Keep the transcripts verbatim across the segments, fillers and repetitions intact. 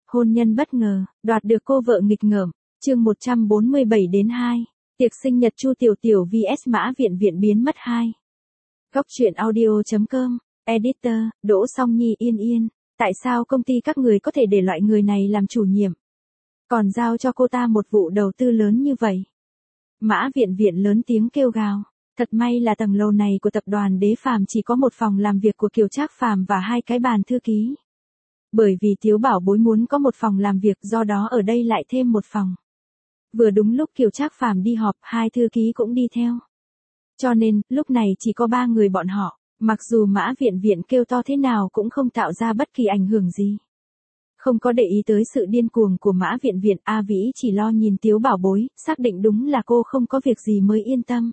Hôn nhân bất ngờ, đoạt được cô vợ nghịch ngợm, chương một trăm bốn mươi bảy đến hai. Tiệc sinh nhật Chu Tiểu Tiểu vs Mã Viện Viện biến mất hai. Góc truyện audio chấm com, Editor, Đỗ Song Nhi Yên Yên. Tại sao công ty các người có thể để loại người này làm chủ nhiệm? Còn giao cho cô ta một vụ đầu tư lớn như vậy? Mã Viện Viện lớn tiếng kêu gào. Thật may là tầng lầu này của tập đoàn Đế Phàm chỉ có một phòng làm việc của Kiều Trác Phàm và hai cái bàn thư ký. Bởi vì Tiếu Bảo Bối muốn có một phòng làm việc, do đó ở đây lại thêm một phòng. Vừa đúng lúc Kiều Trác Phàm đi họp, hai thư ký cũng đi theo. Cho nên, lúc này chỉ có ba người bọn họ, mặc dù Mã Viện Viện kêu to thế nào cũng không tạo ra bất kỳ ảnh hưởng gì. Không có để ý tới sự điên cuồng của Mã Viện Viện, A Vĩ chỉ lo nhìn Tiếu Bảo Bối, xác định đúng là cô không có việc gì mới yên tâm.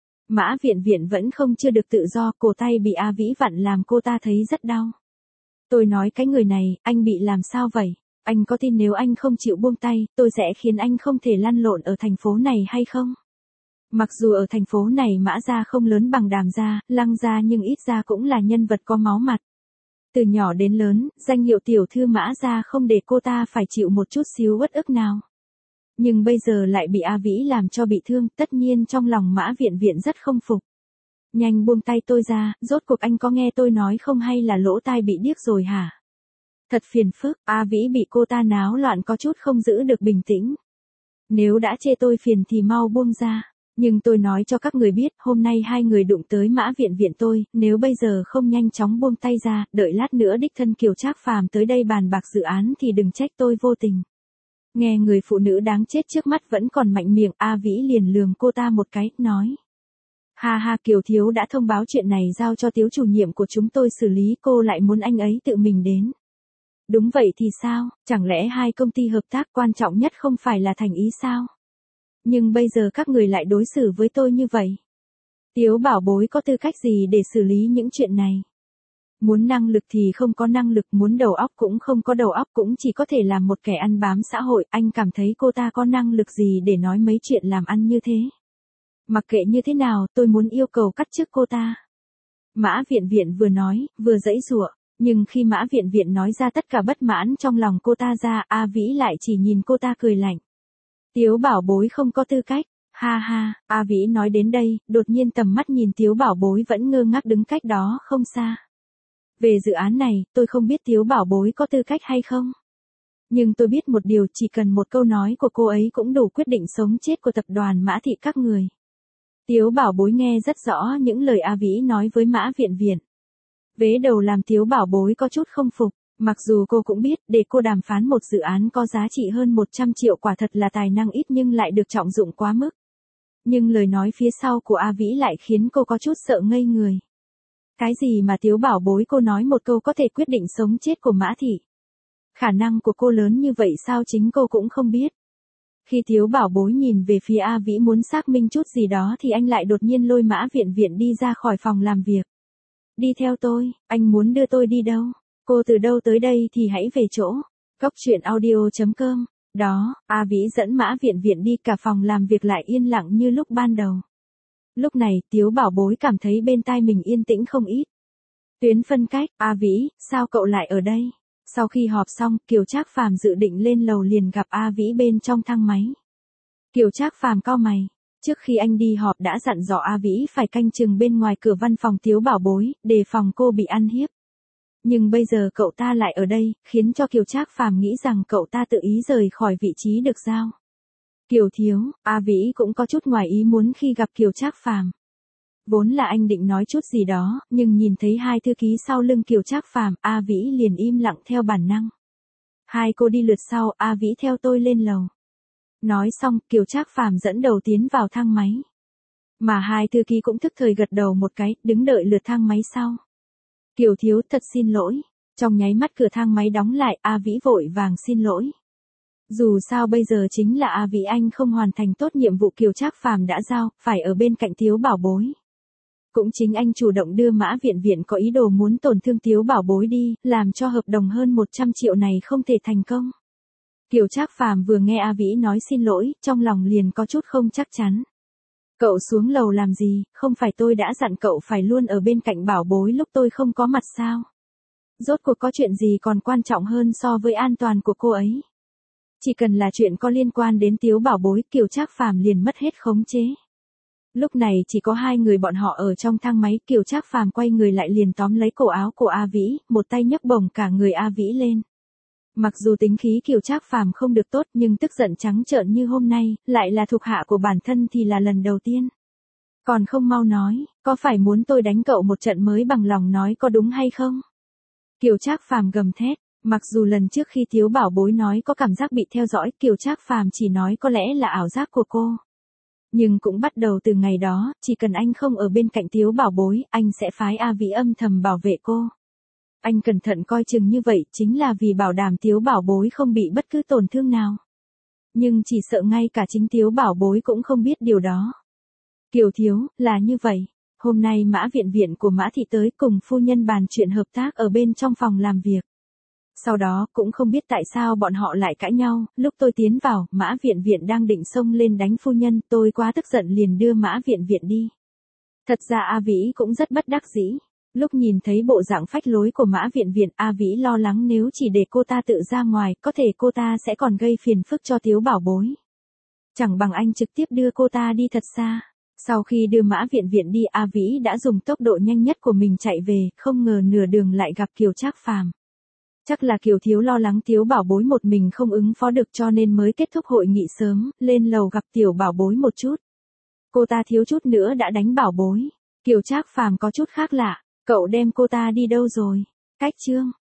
Mã Viện Viện vẫn không chưa được tự do, cổ tay bị A Vĩ vặn làm cô ta thấy rất đau. Tôi nói cái người này, anh bị làm sao vậy? Anh có tin nếu anh không chịu buông tay, tôi sẽ khiến anh không thể lăn lộn ở thành phố này hay không? Mặc dù ở thành phố này Mã gia không lớn bằng Đàm gia, Lăng gia, nhưng ít ra cũng là nhân vật có máu mặt. Từ nhỏ đến lớn, danh hiệu tiểu thư Mã gia không để cô ta phải chịu một chút xíu uất ức nào. Nhưng bây giờ lại bị A Vĩ làm cho bị thương, tất nhiên trong lòng Mã Viện Viện rất không phục. Nhanh buông tay tôi ra, rốt cuộc anh có nghe tôi nói không hay là lỗ tai bị điếc rồi hả? Thật phiền phức, A Vĩ bị cô ta náo loạn có chút không giữ được bình tĩnh. Nếu đã chê tôi phiền thì mau buông ra. Nhưng tôi nói cho các người biết, hôm nay hai người đụng tới Mã Viện Viện tôi, nếu bây giờ không nhanh chóng buông tay ra, đợi lát nữa đích thân Kiều Trác Phàm tới đây bàn bạc dự án thì đừng trách tôi vô tình. Nghe người phụ nữ đáng chết trước mắt vẫn còn mạnh miệng, A Vĩ liền lườm cô ta một cái, nói. Ha ha, Kiều thiếu đã thông báo chuyện này giao cho Tiếu chủ nhiệm của chúng tôi xử lý, cô lại muốn anh ấy tự mình đến. Đúng vậy thì sao, chẳng lẽ hai công ty hợp tác quan trọng nhất không phải là thành ý sao? Nhưng bây giờ các người lại đối xử với tôi như vậy. Tiếu Bảo Bối có tư cách gì để xử lý những chuyện này? Muốn năng lực thì không có năng lực, muốn đầu óc cũng không có đầu óc, cũng chỉ có thể làm một kẻ ăn bám xã hội. Anh cảm thấy cô ta có năng lực gì để nói mấy chuyện làm ăn như thế? Mặc kệ như thế nào, tôi muốn yêu cầu cắt chức cô ta. Mã Viện Viện vừa nói, vừa giãy giụa, nhưng khi Mã Viện Viện nói ra tất cả bất mãn trong lòng cô ta ra, A Vĩ lại chỉ nhìn cô ta cười lạnh. Tiếu Bảo Bối không có tư cách, ha ha, A Vĩ nói đến đây, đột nhiên tầm mắt nhìn Tiếu Bảo Bối vẫn ngơ ngác đứng cách đó không xa. Về dự án này, tôi không biết Tiếu Bảo Bối có tư cách hay không. Nhưng tôi biết một điều, chỉ cần một câu nói của cô ấy cũng đủ quyết định sống chết của tập đoàn Mã thị các người. Tiếu Bảo Bối nghe rất rõ những lời A Vĩ nói với Mã Viện Viện. Vế đầu làm Tiếu Bảo Bối có chút không phục, mặc dù cô cũng biết để cô đàm phán một dự án có giá trị hơn một trăm triệu quả thật là tài năng ít nhưng lại được trọng dụng quá mức. Nhưng lời nói phía sau của A Vĩ lại khiến cô có chút sợ ngây người. Cái gì mà Tiếu Bảo Bối cô nói một câu có thể quyết định sống chết của Mã thị? Khả năng của cô lớn như vậy sao chính cô cũng không biết. Khi Tiếu Bảo Bối nhìn về phía A Vĩ muốn xác minh chút gì đó thì anh lại đột nhiên lôi Mã Viện Viện đi ra khỏi phòng làm việc. Đi theo tôi, anh muốn đưa tôi đi đâu? Cô từ đâu tới đây thì hãy về chỗ. Góc truyện audio chấm com. Đó, A Vĩ dẫn Mã Viện Viện đi, cả phòng làm việc lại yên lặng như lúc ban đầu. Lúc này, Tiếu Bảo Bối cảm thấy bên tai mình yên tĩnh không ít. Tuyến phân cách, A Vĩ, sao cậu lại ở đây? Sau khi họp xong, Kiều Trác Phàm dự định lên lầu liền gặp A Vĩ bên trong thang máy. Kiều Trác Phàm cau mày. Trước khi anh đi họp đã dặn dò A Vĩ phải canh chừng bên ngoài cửa văn phòng Tiếu Bảo Bối, đề phòng cô bị ăn hiếp. Nhưng bây giờ cậu ta lại ở đây, khiến cho Kiều Trác Phàm nghĩ rằng cậu ta tự ý rời khỏi vị trí được giao. Kiều thiếu, A Vĩ cũng có chút ngoài ý muốn khi gặp Kiều Trác Phàm. Vốn là anh định nói chút gì đó, nhưng nhìn thấy hai thư ký sau lưng Kiều Trác Phàm, A Vĩ liền im lặng theo bản năng. Hai cô đi lượt sau, A Vĩ theo tôi lên lầu. Nói xong, Kiều Trác Phàm dẫn đầu tiến vào thang máy. Mà hai thư ký cũng thức thời gật đầu một cái, đứng đợi lượt thang máy sau. Kiều thiếu, thật xin lỗi. Trong nháy mắt cửa thang máy đóng lại, A Vĩ vội vàng xin lỗi. Dù sao bây giờ chính là A Vĩ anh không hoàn thành tốt nhiệm vụ Kiều Trác Phàm đã giao, phải ở bên cạnh Tiếu Bảo Bối. Cũng chính anh chủ động đưa Mã Viện Viện có ý đồ muốn tổn thương Tiếu Bảo Bối đi, làm cho hợp đồng hơn một trăm triệu này không thể thành công. Kiều Trác Phàm vừa nghe A Vĩ nói xin lỗi, trong lòng liền có chút không chắc chắn. Cậu xuống lầu làm gì, không phải tôi đã dặn cậu phải luôn ở bên cạnh Bảo Bối lúc tôi không có mặt sao? Rốt cuộc có chuyện gì còn quan trọng hơn so với an toàn của cô ấy. Chỉ cần là chuyện có liên quan đến Tiếu Bảo Bối, Kiều Trác Phàm liền mất hết khống chế. Lúc này chỉ có hai người bọn họ ở trong thang máy, Kiều Trác Phàm quay người lại liền tóm lấy cổ áo của A Vĩ, một tay nhấc bổng cả người A Vĩ lên. Mặc dù tính khí Kiều Trác Phàm không được tốt nhưng tức giận trắng trợn như hôm nay, lại là thuộc hạ của bản thân thì là lần đầu tiên. Còn không mau nói, có phải muốn tôi đánh cậu một trận mới bằng lòng nói có đúng hay không? Kiều Trác Phàm gầm thét, mặc dù lần trước khi Tiếu Bảo Bối nói có cảm giác bị theo dõi, Kiều Trác Phàm chỉ nói có lẽ là ảo giác của cô. Nhưng cũng bắt đầu từ ngày đó, chỉ cần anh không ở bên cạnh Tiếu Bảo Bối, anh sẽ phái A Vĩ âm thầm bảo vệ cô. Anh cẩn thận coi chừng như vậy chính là vì bảo đảm Tiếu Bảo Bối không bị bất cứ tổn thương nào. Nhưng chỉ sợ ngay cả chính Tiếu Bảo Bối cũng không biết điều đó. Kiều thiếu, là như vậy. Hôm nay Mã Viện Viện của Mã Thị tới cùng phu nhân bàn chuyện hợp tác ở bên trong phòng làm việc. Sau đó cũng không biết tại sao bọn họ lại cãi nhau, lúc tôi tiến vào, Mã Viện Viện đang định xông lên đánh phu nhân, tôi quá tức giận liền đưa Mã Viện Viện đi. Thật ra A Vĩ cũng rất bất đắc dĩ. Lúc nhìn thấy bộ dạng phách lối của Mã Viện Viện, A Vĩ lo lắng nếu chỉ để cô ta tự ra ngoài, có thể cô ta sẽ còn gây phiền phức cho Tiếu Bảo Bối. Chẳng bằng anh trực tiếp đưa cô ta đi thật xa. Sau khi đưa Mã Viện Viện đi, A Vĩ đã dùng tốc độ nhanh nhất của mình chạy về, không ngờ nửa đường lại gặp Kiều Trác Phàm. Chắc là Kiều thiếu lo lắng Tiếu Bảo Bối một mình không ứng phó được cho nên mới kết thúc hội nghị sớm, lên lầu gặp Tiểu Bảo Bối một chút. Cô ta thiếu chút nữa đã đánh Bảo Bối. Kiều Trác Phàm có chút khác lạ, cậu đem cô ta đi đâu rồi? Cách chương.